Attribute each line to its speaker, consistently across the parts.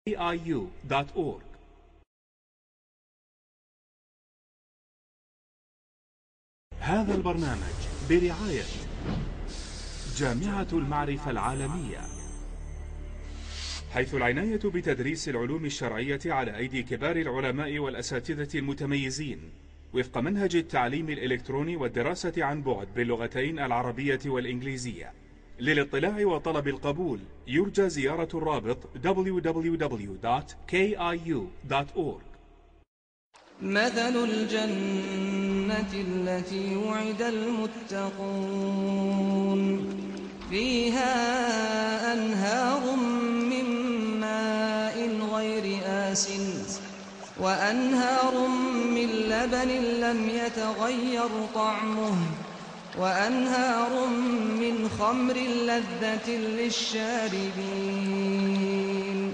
Speaker 1: KIU.org. هذا البرنامج برعاية جامعة المعرفة العالمية، حيث العناية بتدريس العلوم الشرعية على أيدي كبار العلماء والأساتذة المتميزين وفق منهج التعليم الإلكتروني والدراسة عن بعد باللغتين العربية والإنجليزية. للاطلاع وطلب القبول يرجى زيارة الرابط www.kiu.org.
Speaker 2: مثل الجنة التي وعد المتقون فيها أنهار من ماء غير آسن وأنهار من لبن لم يتغير طعمه وأنهار من خمر لذة للشاربين.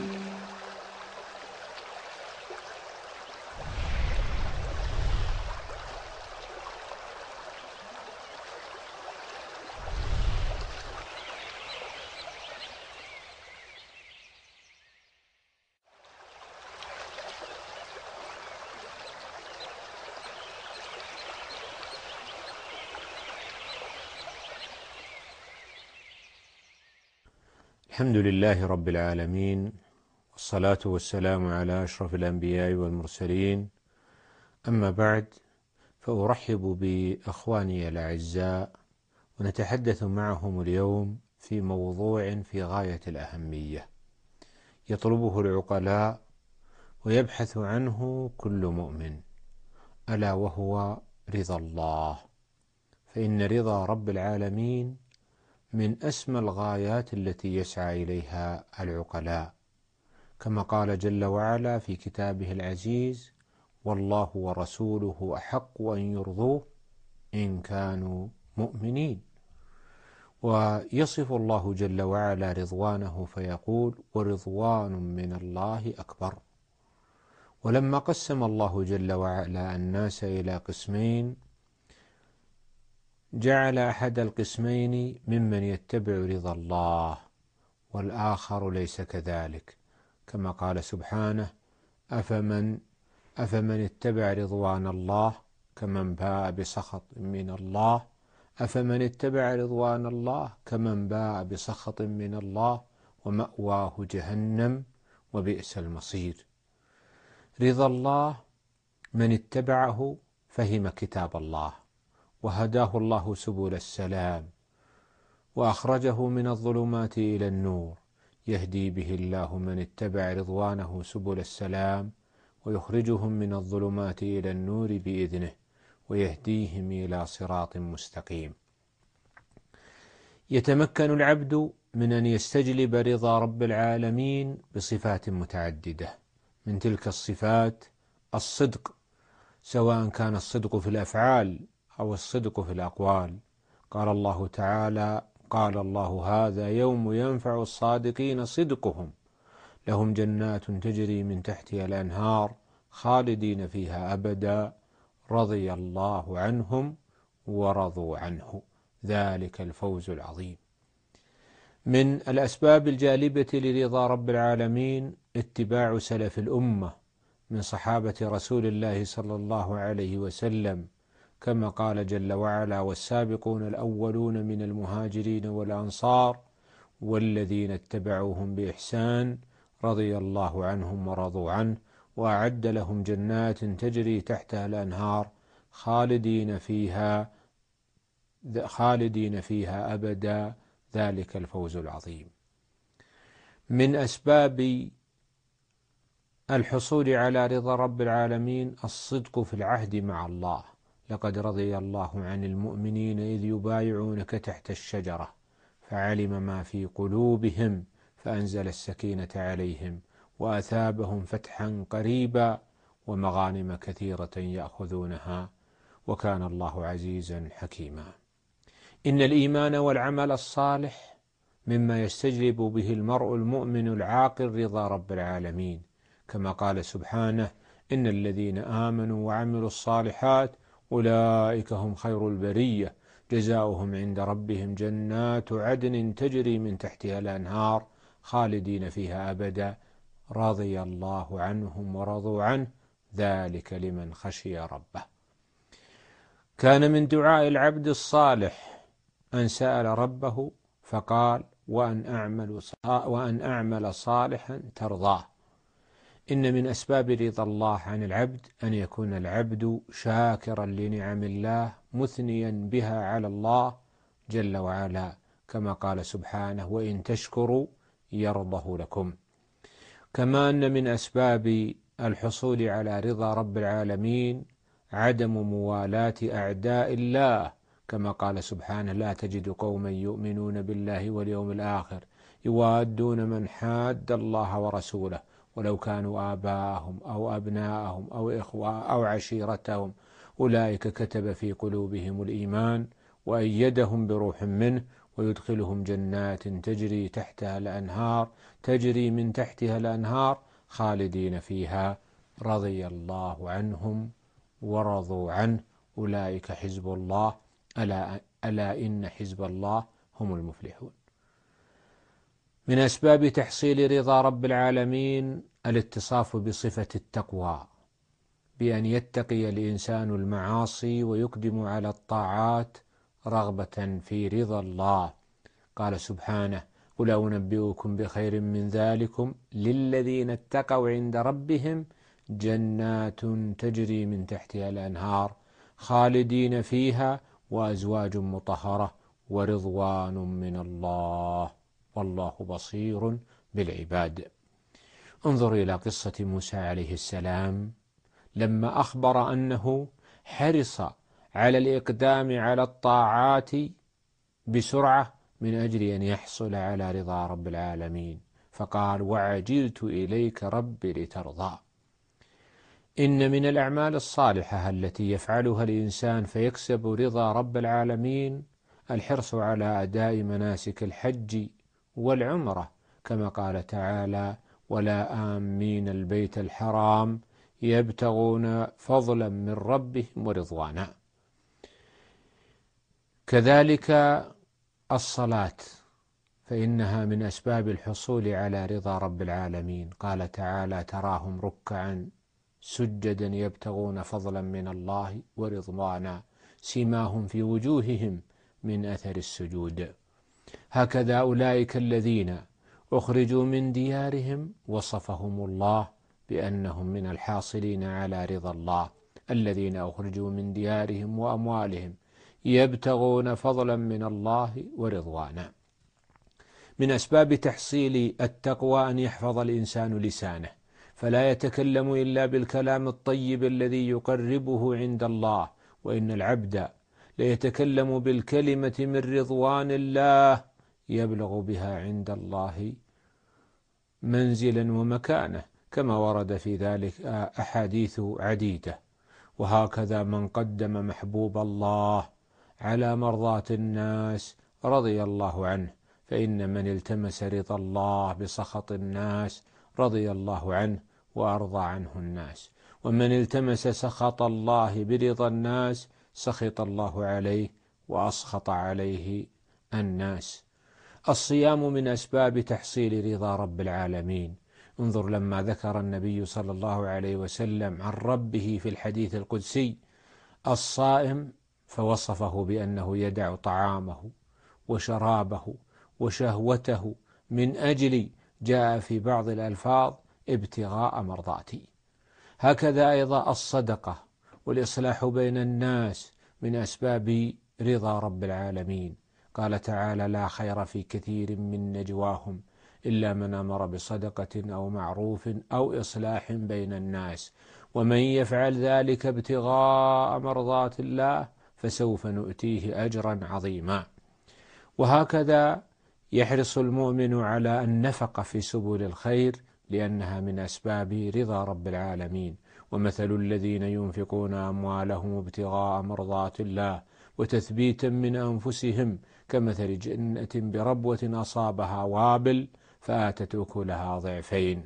Speaker 3: الحمد لله رب العالمين، والصلاة والسلام على أشرف الأنبياء والمرسلين. أما بعد، فأرحب بأخواني الأعزاء ونتحدث معهم اليوم في موضوع في غاية الأهمية يطلبه العقلاء ويبحث عنه كل مؤمن، ألا وهو رضا الله. فإن رضا رب العالمين من أسمى الغايات التي يسعى إليها العقلاء، كما قال جل وعلا في كتابه العزيز: والله ورسوله أحق أن يرضوه إن كانوا مؤمنين. ويصف الله جل وعلا رضوانه فيقول: ورضوان من الله أكبر. ولما قسم الله جل وعلا الناس إلى قسمين، جعل أحد القسمين ممن يتبع رضا الله والآخر ليس كذلك، كما قال سبحانه: أفمن اتبع رضوان الله كمن باء بسخط من الله أفمن اتبع رضوان الله كمن باء بسخط من الله ومأواه جهنم وبئس المصير. رضا الله من اتبعه فهم كتاب الله وهداه الله سبل السلام وأخرجه من الظلمات إلى النور، يهدي به الله من اتبع رضوانه سبل السلام ويخرجهم من الظلمات إلى النور بإذنه ويهديهم إلى صراط مستقيم. يتمكن العبد من أن يستجلب رضا رب العالمين بصفات متعددة، من تلك الصفات الصدق، سواء كان الصدق في الأفعال أو الصدق في الأقوال. قال الله تعالى: قال الله: هذا يوم ينفع الصادقين صدقهم، لهم جنات تجري من تحتها الأنهار خالدين فيها أبدا، رضي الله عنهم ورضوا عنه، ذلك الفوز العظيم. من الأسباب الجالبة لرضا رب العالمين اتباع سلف الأمة من صحابة رسول الله صلى الله عليه وسلم، كما قال جل وعلا: والسابقون الأولون من المهاجرين والأنصار والذين اتبعوهم بإحسان رضي الله عنهم ورضوا عنه وأعد لهم جنات تجري تحتها الأنهار خالدين فيها أبدا، ذلك الفوز العظيم. من أسباب الحصول على رضا رب العالمين الصدق في العهد مع الله. لقد رضي الله عن المؤمنين إذ يبايعونك تحت الشجرة فعلم ما في قلوبهم فأنزل السكينة عليهم وأثابهم فتحا قريبا ومغانم كثيرة يأخذونها وكان الله عزيزا حكيما. إن الإيمان والعمل الصالح مما يستجلب به المرء المؤمن العاقل رضا رب العالمين، كما قال سبحانه: إن الذين آمنوا وعملوا الصالحات أولئك هم خير البرية جزاؤهم عند ربهم جنات عدن تجري من تحتها الأنهار خالدين فيها أبدا، رضي الله عنهم ورضوا عنه ذلك لمن خشي ربه. كان من دعاء العبد الصالح أن سأل ربه فقال: وأن أعمل صالحا ترضاه. إن من أسباب رضا الله عن العبد أن يكون العبد شاكرا لنعم الله مثنيا بها على الله جل وعلا، كما قال سبحانه: وإن تشكروا يرضه لكم. كما أن من أسباب الحصول على رضا رب العالمين عدم موالاة أعداء الله، كما قال سبحانه: لا تجد قوما يؤمنون بالله واليوم الآخر يوادون من حاد الله ورسوله ولو كانوا آباءهم أو أبناءهم أو إخوة أو عشيرتهم أولئك كتب في قلوبهم الإيمان وأيدهم بروح منه ويدخلهم جنات تجري من تحتها الأنهار خالدين فيها رضي الله عنهم ورضوا عنه أولئك حزب الله ألا إن حزب الله هم المفلحون. من أسباب تحصيل رضا رب العالمين الاتصاف بصفة التقوى، بأن يتقي الإنسان المعاصي ويقدم على الطاعات رغبة في رضا الله. قال سبحانه: قل أنبئكم بخير من ذلكم للذين اتقوا عند ربهم جنات تجري من تحتها الأنهار خالدين فيها وأزواج مطهرة ورضوان من الله والله بصير بالعباد. انظر إلى قصة موسى عليه السلام لما أخبر أنه حرص على الإقدام على الطاعات بسرعة من أجل أن يحصل على رضا رب العالمين، فقال: وعجلت إليك رب لترضى. إن من الأعمال الصالحة التي يفعلها الإنسان فيكسب رضا رب العالمين الحرص على أداء مناسك الحج والعمرة، كما قال تعالى: ولا آمين البيت الحرام يبتغون فضلا من ربهم ورضوانا. كذلك الصلاة فإنها من أسباب الحصول على رضا رب العالمين. قال تعالى: تراهم ركعا سجدا يبتغون فضلا من الله ورضوانا سيماهم في وجوههم من أثر السجود. هكذا أولئك الذين أخرجوا من ديارهم وصفهم الله بأنهم من الحاصلين على رضا الله، الذين أخرجوا من ديارهم وأموالهم يبتغون فضلا من الله ورضوانا. من أسباب تحصيل التقوى أن يحفظ الإنسان لسانه، فلا يتكلم إلا بالكلام الطيب الذي يقربه عند الله، وإن العبد ليتكلم بالكلمة من رضوان الله يبلغ بها عند الله منزلا ومكانه، كما ورد في ذلك أحاديث عديدة. وهكذا من قدم محبوب الله على مرضاة الناس رضي الله عنه، فإن من التمس رضا الله بسخط الناس رضي الله عنه وأرضى عنه الناس، ومن التمس سخط الله برضا الناس سخط الله عليه وأسخط عليه الناس. الصيام من أسباب تحصيل رضا رب العالمين. انظر لما ذكر النبي صلى الله عليه وسلم عن ربه في الحديث القدسي الصائم فوصفه بأنه يدع طعامه وشرابه وشهوته من أجل، جاء في بعض الألفاظ، ابتغاء مرضاتي. هكذا أيضا الصدقة والإصلاح بين الناس من أسباب رضا رب العالمين. قال تعالى: لا خير في كثير من نجواهم إلا من أمر بصدقة أو معروف أو إصلاح بين الناس ومن يفعل ذلك ابتغاء مرضات الله فسوف نؤتيه أجرا عظيما. وهكذا يحرص المؤمن على النفقة في سبل الخير لأنها من أسباب رضا رب العالمين. ومثل الذين ينفقون أموالهم ابتغاء مرضات الله وتثبيتا من أنفسهم كمثل جنة بربوة أصابها وابل فآتت أكلها ضعفين.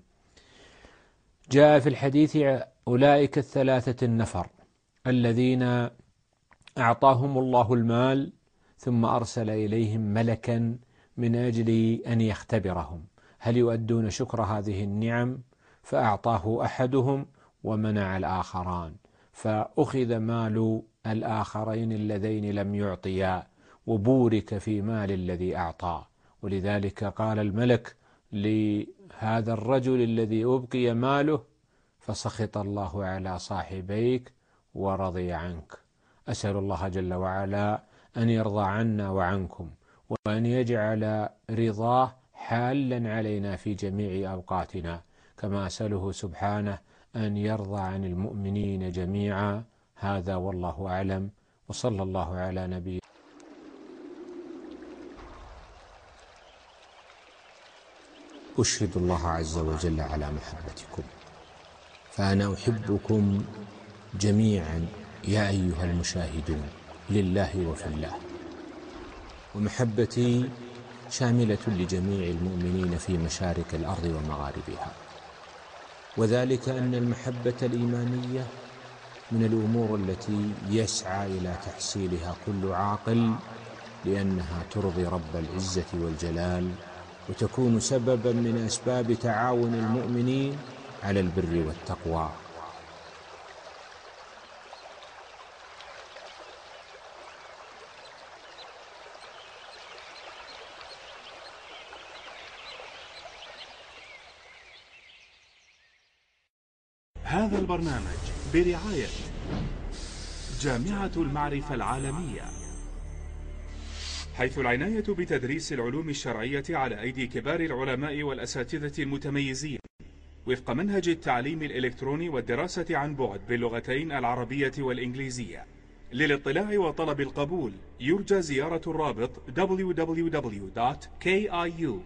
Speaker 3: جاء في الحديث: أولئك الثلاثة النفر الذين أعطاهم الله المال ثم أرسل إليهم ملكا من أجل أن يختبرهم هل يؤدون شكر هذه النعم فأعطاه أحدهم ومنع الآخران، فأخذ مال الآخرين اللذين لم يعطيا وبورك في مال الذي أعطاه. ولذلك قال الملك لهذا الرجل الذي أبقي ماله: فسخط الله على صاحبيك ورضي عنك. أسأل الله جل وعلا أن يرضى عنا وعنكم، وأن يجعل رضاه حالا علينا في جميع أوقاتنا، كما أسأله سبحانه أن يرضى عن المؤمنين جميعا. هذا والله أعلم، وصلى الله على نبينا. أشهد الله عز وجل على محبتكم، فأنا أحبكم جميعا يا أيها المشاهدون لله وفي الله، ومحبتي شاملة لجميع المؤمنين في مشارق الأرض ومغاربها، وذلك أن المحبة الإيمانية من الأمور التي يسعى إلى تحصيلها كل عاقل، لأنها ترضي رب العزة والجلال، وتكون سببا من أسباب تعاون المؤمنين على البر والتقوى.
Speaker 1: هذا البرنامج برعاية جامعة المعرفة العالمية، حيث العناية بتدريس العلوم الشرعية على أيدي كبار العلماء والأساتذة المتميزين وفق منهج التعليم الإلكتروني والدراسة عن بعد باللغتين العربية والإنجليزية. للاطلاع وطلب القبول يرجى زيارة الرابط www.kiu